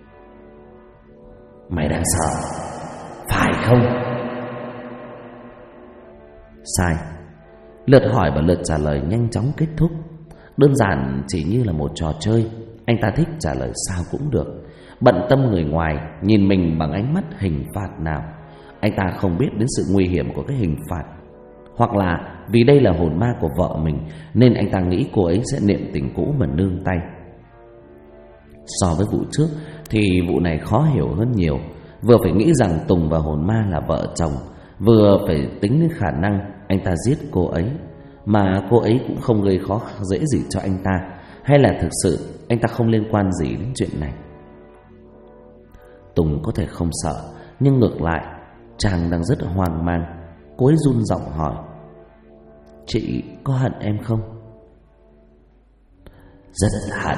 Mày đang sợ, phải không? Sai. Lượt hỏi và lượt trả lời nhanh chóng kết thúc. Đơn giản chỉ như là một trò chơi. Anh ta thích trả lời sao cũng được, bận tâm người ngoài nhìn mình bằng ánh mắt hình phạt nào. Anh ta không biết đến sự nguy hiểm của cái hình phạt, hoặc là vì đây là hồn ma của vợ mình nên anh ta nghĩ cô ấy sẽ niệm tình cũ mà nương tay. So với vụ trước thì vụ này khó hiểu hơn nhiều. Vừa phải nghĩ rằng Tùng và hồn ma là vợ chồng, vừa phải tính đến khả năng anh ta giết cô ấy, mà cô ấy cũng không gây khó dễ gì cho anh ta, hay là thực sự anh ta không liên quan gì đến chuyện này. Tùng có thể không sợ, nhưng ngược lại chàng đang rất hoang mang. Cô ấy run giọng hỏi: Chị có hận em không? Rất hận.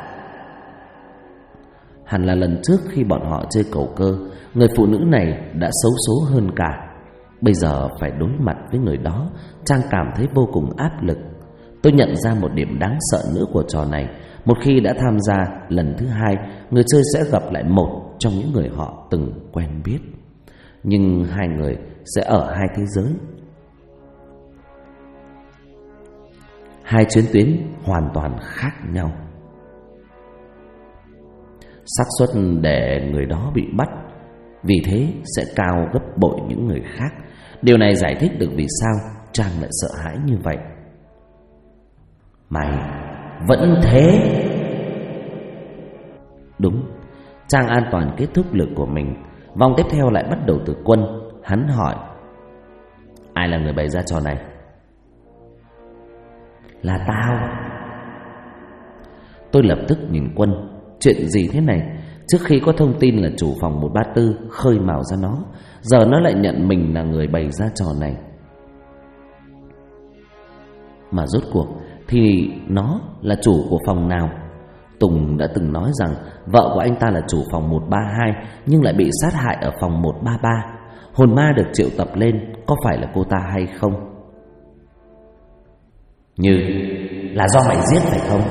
Hẳn là lần trước khi bọn họ chơi cầu cơ, người phụ nữ này đã xấu số hơn cả. Bây giờ phải đối mặt với người đó, Trang cảm thấy vô cùng áp lực. Tôi nhận ra một điểm đáng sợ nữa của trò này. Một khi đã tham gia lần thứ hai, người chơi sẽ gặp lại một trong những người họ từng quen biết. Nhưng hai người sẽ ở hai thế giới, hai chuyến tuyến hoàn toàn khác nhau. Xác suất để người đó bị bắt vì thế sẽ cao gấp bội những người khác. Điều này giải thích được vì sao Trang lại sợ hãi như vậy. Mày vẫn thế? Đúng. Trang an toàn kết thúc lượt của mình. Vòng tiếp theo lại bắt đầu từ Quân. Hắn hỏi: Ai là người bày ra trò này? Là tao. Tôi lập tức nhìn Quân. Chuyện gì thế này? Trước khi có thông tin là chủ phòng 134 khơi mào ra nó, giờ nó lại nhận mình là người bày ra trò này. Mà rốt cuộc thì nó là chủ của phòng nào? Tùng đã từng nói rằng vợ của anh ta là chủ phòng 132 nhưng lại bị sát hại ở phòng 133. Hồn ma được triệu tập lên, có phải là cô ta hay không? Như là do mày giết phải không?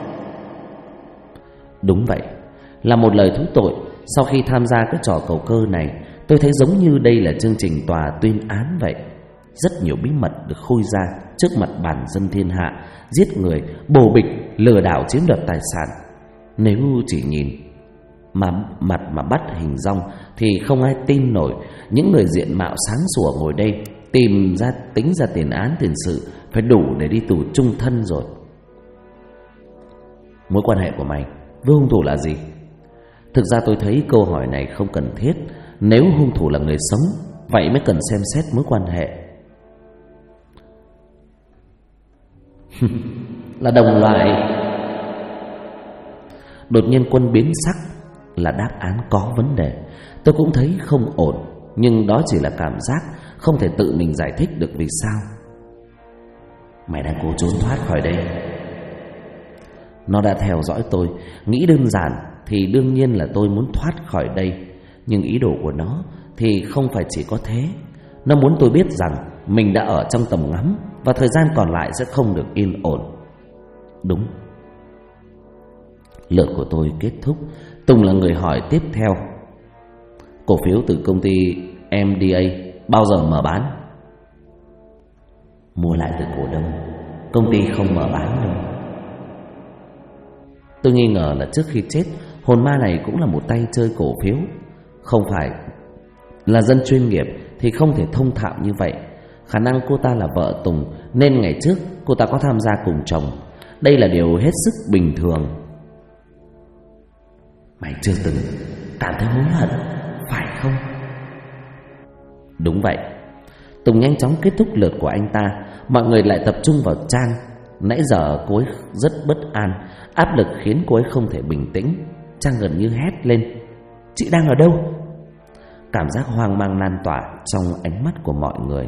Đúng vậy. Là một lời thú tội. Sau khi tham gia cái trò cầu cơ này, tôi thấy giống như đây là chương trình tòa tuyên án vậy. Rất nhiều bí mật được khui ra trước mặt bản dân thiên hạ. Giết người, bồ bịch, lừa đảo chiếm đoạt tài sản. Nếu chỉ nhìn mặt mà bắt hình dong thì không ai tin nổi. Những người diện mạo sáng sủa ngồi đây tìm ra tính ra tiền án tiền sự phải đủ để đi tù chung thân rồi. Mối quan hệ của mày với hung thủ là gì? Thực ra tôi thấy câu hỏi này không cần thiết. Nếu hung thủ là người sống, vậy mới cần xem xét mối quan hệ. Là đồng loại. Đột nhiên Quân biến sắc. Là đáp án có vấn đề. Tôi cũng thấy không ổn, nhưng đó chỉ là cảm giác, không thể tự mình giải thích được vì sao. Mày đang cố trốn thoát khỏi đây. Nó đã theo dõi tôi. Nghĩ đơn giản thì đương nhiên là tôi muốn thoát khỏi đây. Nhưng ý đồ của nó thì không phải chỉ có thế. Nó muốn tôi biết rằng mình đã ở trong tầm ngắm, và thời gian còn lại sẽ không được yên ổn. Đúng. Lượt của tôi kết thúc. Tùng là người hỏi tiếp theo: Cổ phiếu từ công ty MDA bao giờ mở bán? Mua lại từ cổ đông. Công ty không mở bán đâu. Tôi nghi ngờ là trước khi chết, hồn ma này cũng là một tay chơi cổ phiếu. Không phải là dân chuyên nghiệp thì không thể thông thạo như vậy. Khả năng cô ta là vợ Tùng, nên ngày trước cô ta có tham gia cùng chồng. Đây là điều hết sức bình thường. Mày chưa từng cảm thấy hối hận, phải không? Đúng vậy. Tùng nhanh chóng kết thúc lượt của anh ta. Mọi người lại tập trung vào Trang. Nãy giờ cô ấy rất bất an, áp lực khiến cô ấy không thể bình tĩnh. Trang gần như hét lên: "Chị đang ở đâu?" Cảm giác hoang mang lan tỏa trong ánh mắt của mọi người.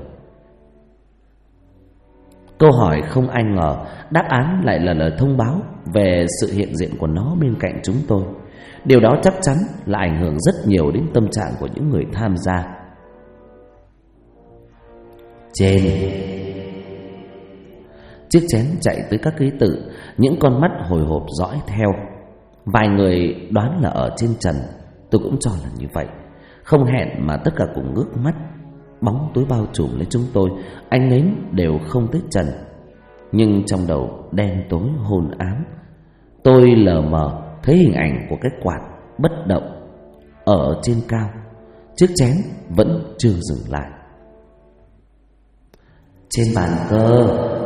Câu hỏi không ai ngờ, đáp án lại là lời thông báo về sự hiện diện của nó bên cạnh chúng tôi. Điều đó chắc chắn là ảnh hưởng rất nhiều đến tâm trạng của những người tham gia. Trên chiếc chén chạy tới các ký tự, những con mắt hồi hộp dõi theo. Vài người đoán là ở trên trần, tôi cũng cho là như vậy. Không hẹn mà tất cả cùng ngước mắt. Bóng tối bao trùm lấy chúng tôi, ánh nến đều không tới trần, nhưng trong đầu đen tối hôn ám. Tôi lờ mờ thấy hình ảnh của cái quạt bất động ở trên cao. Chiếc chén vẫn chưa dừng lại. Trên bàn cờ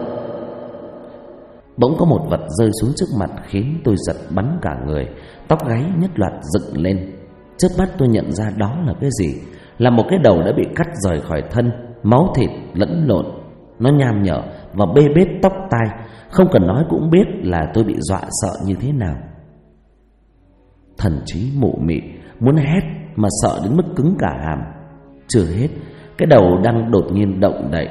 bỗng có một vật rơi xuống trước mặt khiến tôi giật bắn cả người. Tóc gáy nhất loạt dựng lên. Chớp mắt tôi nhận ra đó là cái gì. Là một cái đầu đã bị cắt rời khỏi thân, máu thịt lẫn lộn. Nó nham nhở và bê bết tóc tai. Không cần nói cũng biết là tôi bị dọa sợ như thế nào. Thần trí mụ mị, muốn hét mà sợ đến mức cứng cả hàm. Chưa hết, cái đầu đang đột nhiên động đậy.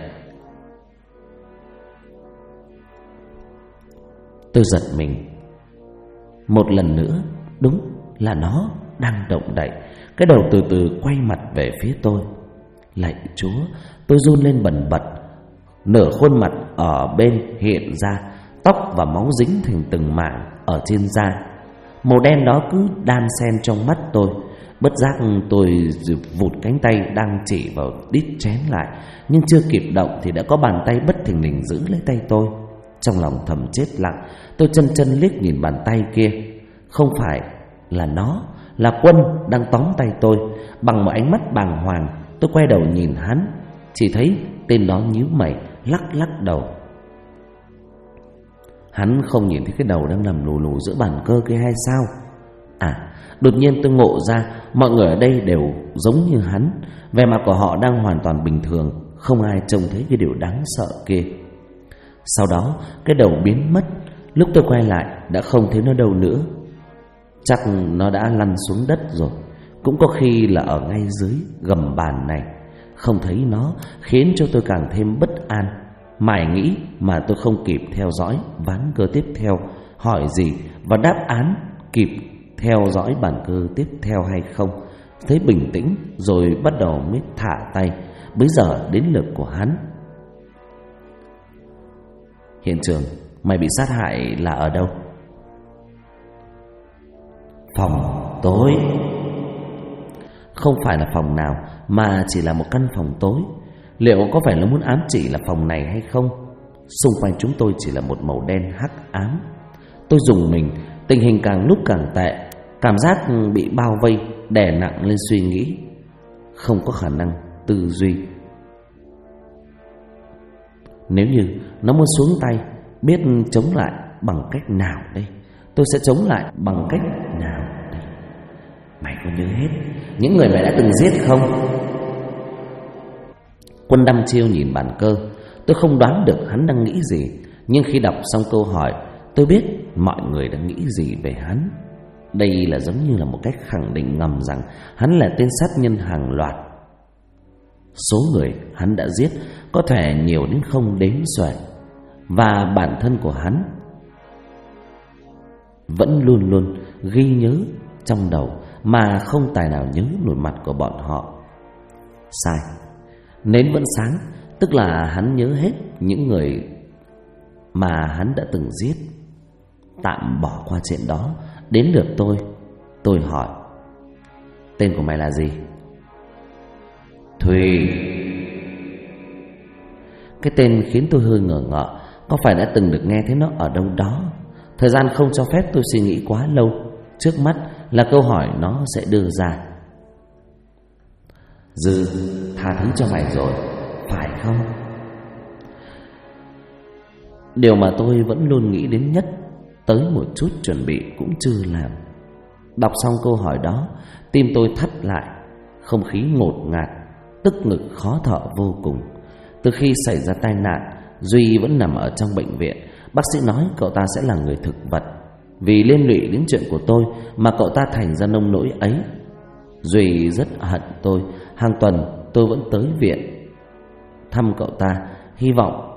Tôi giật mình. Một lần nữa, đúng là nó đang động đậy. Cái đầu từ từ quay mặt về phía tôi. Lạy Chúa, tôi run lên bần bật. Nửa khuôn mặt ở bên hiện ra, tóc và máu dính thành từng mảng ở trên da. Màu đen đó cứ đan xen trong mắt tôi. Bất giác tôi vụt cánh tay đang chỉ vào đít chén lại, nhưng chưa kịp động thì đã có bàn tay bất thình lình giữ lấy tay tôi. Trong lòng thầm chết lặng, tôi chân chân liếc nhìn bàn tay kia. Không phải là nó, là Quân đang tóm tay tôi. Bằng một ánh mắt bàng hoàng, tôi quay đầu nhìn hắn. Chỉ thấy tên đó nhíu mày, lắc lắc đầu. Hắn không nhìn thấy cái đầu đang nằm lù lù giữa bàn cờ kia hay sao? À, đột nhiên tôi ngộ ra mọi người ở đây đều giống như hắn. Vẻ mặt của họ đang hoàn toàn bình thường, không ai trông thấy cái điều đáng sợ kia. Sau đó cái đầu biến mất. Lúc tôi quay lại đã không thấy nó đâu nữa. Chắc nó đã lăn xuống đất rồi. Cũng có khi là ở ngay dưới gầm bàn này. Không thấy nó khiến cho tôi càng thêm bất an. Mải nghĩ mà tôi không kịp theo dõi ván cờ tiếp theo hỏi gì và đáp án kịp theo dõi bàn cờ tiếp theo hay không. Thấy bình tĩnh rồi bắt đầu mới thả tay. Bây giờ đến lượt của hắn. Hiện trường mày bị sát hại là ở đâu? Phòng tối. Không phải là phòng nào, mà chỉ là một căn phòng tối. Liệu có phải là muốn ám chỉ là phòng này hay không? Xung quanh chúng tôi chỉ là một màu đen hắc ám. Tôi rùng mình, tình hình càng lúc càng tệ. Cảm giác bị bao vây đè nặng lên suy nghĩ. Không có khả năng tư duy. Nếu như nó muốn xuống tay, biết chống lại bằng cách nào đây? Tôi sẽ chống lại bằng cách nào đây? Mày có nhớ hết những người mày đã từng giết không? Quân đăm chiêu nhìn bàn cờ. Tôi không đoán được hắn đang nghĩ gì, nhưng khi đọc xong câu hỏi, tôi biết mọi người đang nghĩ gì về hắn. Đây là giống như là một cách khẳng định ngầm rằng hắn là tên sát nhân hàng loạt. Số người hắn đã giết có thể nhiều đến không đếm xuể, và bản thân của hắn vẫn luôn luôn ghi nhớ trong đầu mà không tài nào nhớ nổi mặt của bọn họ. Sai. Nến vẫn sáng, tức là hắn nhớ hết những người mà hắn đã từng giết. Tạm bỏ qua chuyện đó, đến lượt tôi. Tôi hỏi: tên của mày là gì? Thùy. Cái tên khiến tôi hơi ngờ ngợ. Có phải đã từng được nghe thấy nó ở đâu đó? Thời gian không cho phép tôi suy nghĩ quá lâu. Trước mắt là câu hỏi nó sẽ đưa ra. Dư tha thứ cho mày rồi, phải không? Điều mà tôi vẫn luôn nghĩ đến nhất, tới một chút chuẩn bị cũng chưa làm. Đọc xong câu hỏi đó, tim tôi thắt lại. Không khí ngột ngạt, tức ngực khó thở vô cùng. Từ khi xảy ra tai nạn, Duy vẫn nằm ở trong bệnh viện. Bác sĩ nói cậu ta sẽ là người thực vật. Vì liên lụy đến chuyện của tôi mà cậu ta thành ra nông nỗi ấy. Duy rất hận tôi. Hàng tuần tôi vẫn tới viện thăm cậu ta, hy vọng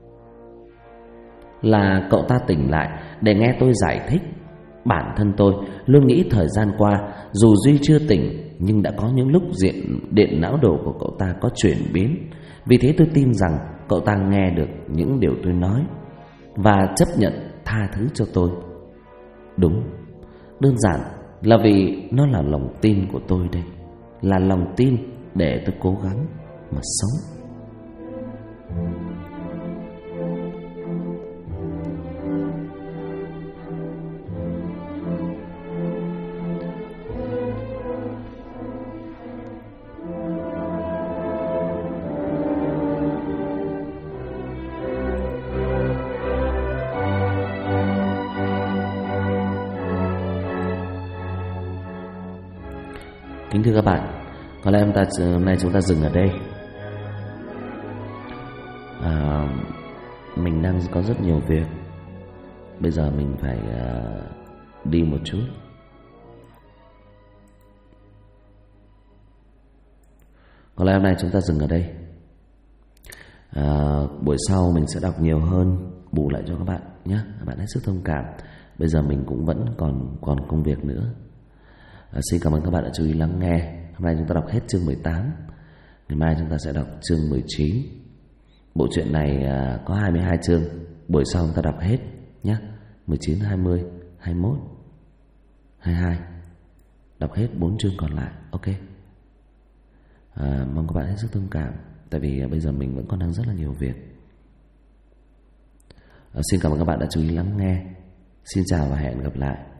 là cậu ta tỉnh lại để nghe tôi giải thích. Bản thân tôi luôn nghĩ thời gian qua, dù Duy chưa tỉnh, nhưng đã có những lúc điện não đồ của cậu ta có chuyển biến. Vì thế tôi tin rằng cậu ta nghe được những điều tôi nói và chấp nhận tha thứ cho tôi. Đúng, đơn giản là vì nó là lòng tin của tôi đây, là lòng tin để tôi cố gắng mà sống. Kính thưa các bạn, có lẽ hôm nay chúng ta dừng ở đây. Mình đang có rất nhiều việc. Bây giờ mình phải đi một chút. Có lẽ hôm nay chúng ta dừng ở đây. Buổi sau mình sẽ đọc nhiều hơn, bù lại cho các bạn nhé. Các bạn hết sức thông cảm. Bây giờ mình cũng vẫn còn công việc nữa. Xin cảm ơn các bạn đã chú ý lắng nghe. Hôm nay chúng ta đọc hết chương 18. Ngày mai chúng ta sẽ đọc chương 19. Bộ truyện này có 22 chương. Buổi sau chúng ta đọc hết nhé. 19, 20, 21, 22. Đọc hết 4 chương còn lại. Ok. Mong các bạn hết sức thông cảm. Tại vì bây giờ mình vẫn còn đang rất là nhiều việc. Xin cảm ơn các bạn đã chú ý lắng nghe. Xin chào và hẹn gặp lại.